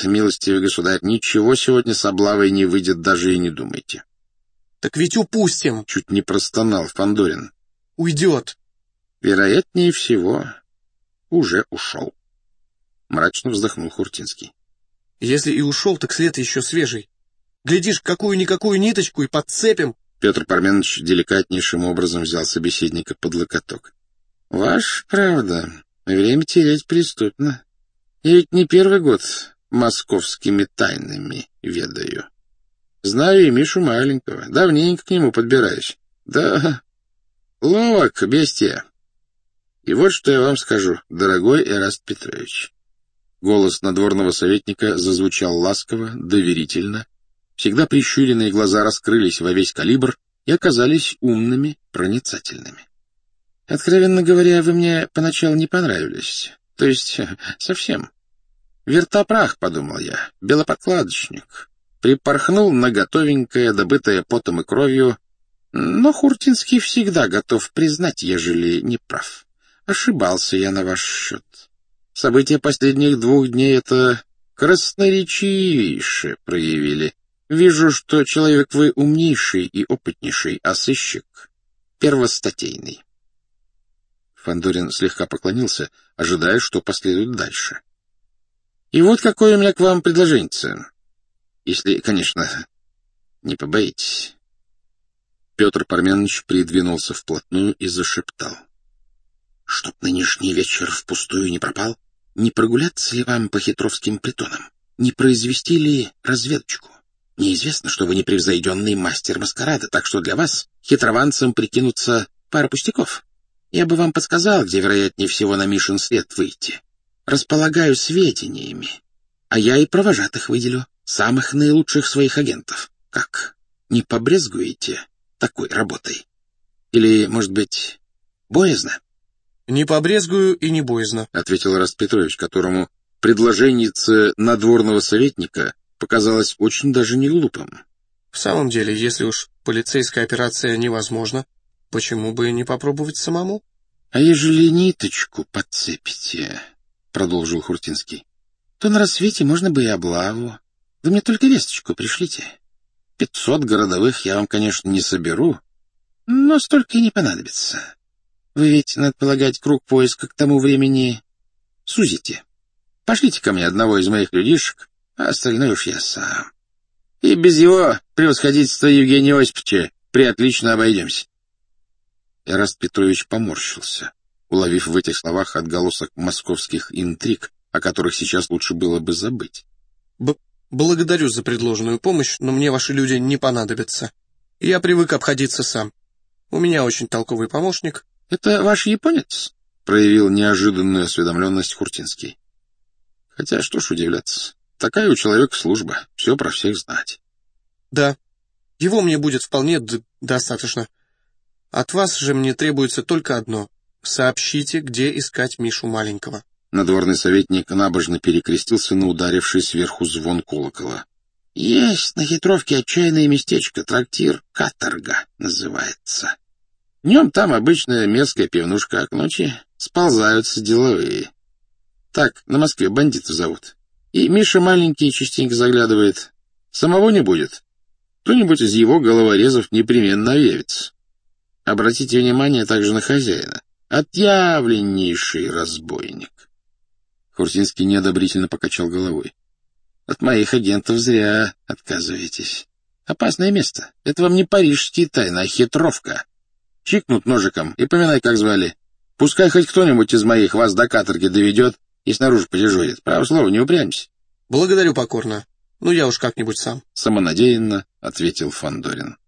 милостивый государь, ничего сегодня с облавой не выйдет, даже и не думайте. — Так ведь упустим. — чуть не простонал Фандорин. — Уйдет. — Вероятнее всего, уже ушел. Мрачно вздохнул Хуртинский. — Если и ушел, так след еще свежий. Глядишь, какую-никакую ниточку и подцепим. Петр Парменович деликатнейшим образом взял собеседника под локоток. — Ваша правда, время терять преступно. Я ведь не первый год московскими тайнами ведаю. Знаю и Мишу маленького, давненько к нему подбираюсь. Да, ловок, бестия. И вот что я вам скажу, дорогой Эраст Петрович. Голос надворного советника зазвучал ласково, доверительно. Всегда прищуренные глаза раскрылись во весь калибр и оказались умными, проницательными. Откровенно говоря, вы мне поначалу не понравились. То есть совсем. Вертопрах, подумал я, белоподкладочник. Припорхнул на готовенькое, добытое потом и кровью, но Хуртинский всегда готов признать, ежели не прав. Ошибался я на ваш счет. События последних 2 дней это красноречивейше проявили. Вижу, что человек вы умнейший и опытнейший, а сыщик первостатейный. Фандорин слегка поклонился, ожидая, что последует дальше. И вот какое у меня к вам предложение. Если, конечно, не побоитесь. Петр Парменович придвинулся вплотную и зашептал. — Чтоб нынешний вечер впустую не пропал, не прогуляться ли вам по хитровским притонам? Не произвести ли разведочку? Неизвестно, что вы непревзойденный мастер маскарада, так что для вас, хитрованцам, прикинуться пара пустяков. Я бы вам подсказал, где вероятнее всего на Мишин след выйти. Располагаю сведениями, а я и провожатых выделю, самых наилучших своих агентов. Как, не побрезгуете такой работой? Или, может быть, боязно? — Не побрезгую и не боязно, — ответил Эраст Петрович, которому предложеннице надворного советника показалось очень даже не глупым. — В самом деле, если уж полицейская операция невозможна, почему бы не попробовать самому? — А ежели ниточку подцепите, — продолжил Хуртинский, — то на рассвете можно бы и облаву. Вы мне только весточку пришлите. 500 городовых я вам, конечно, не соберу, но столько и не понадобится. Вы ведь, надо полагать, круг поиска к тому времени сузите. Пошлите ко мне одного из моих людишек, а остальное уж я сам. И без его превосходительства Евгения Осиповича приотлично обойдемся. Эраст Петрович поморщился, уловив в этих словах отголосок московских интриг, о которых сейчас лучше было бы забыть. Благодарю за предложенную помощь, но мне ваши люди не понадобятся. Я привык обходиться сам. У меня очень толковый помощник. — Это ваш японец? — проявил неожиданную осведомленность Хуртинский. — Хотя что ж удивляться, такая у человека служба, все про всех знать. — Да, его мне будет вполне достаточно. От вас же мне требуется только одно — сообщите, где искать Мишу маленького. Надворный советник набожно перекрестился на ударивший сверху звон колокола. — Есть на хитровке отчаянное местечко, трактир «Каторга» называется. Днем там обычная мерзкая пивнушка, а к ночи сползаются деловые. Так на Москве бандитов зовут. И Миша маленький частенько заглядывает. Самого не будет. Кто-нибудь из его головорезов непременно явится. Обратите внимание также на хозяина. Отъявленнейший разбойник. Хуртинский неодобрительно покачал головой. От моих агентов зря отказываетесь. Опасное место. Это вам не парижские тайны, а хитровка. Чикнут ножиком и поминай, как звали. Пускай хоть кто-нибудь из моих вас до каторги доведет и снаружи подежурит. Право слово, не упрямься. — Благодарю покорно. Ну, я уж как-нибудь сам. — самонадеянно ответил Фандорин.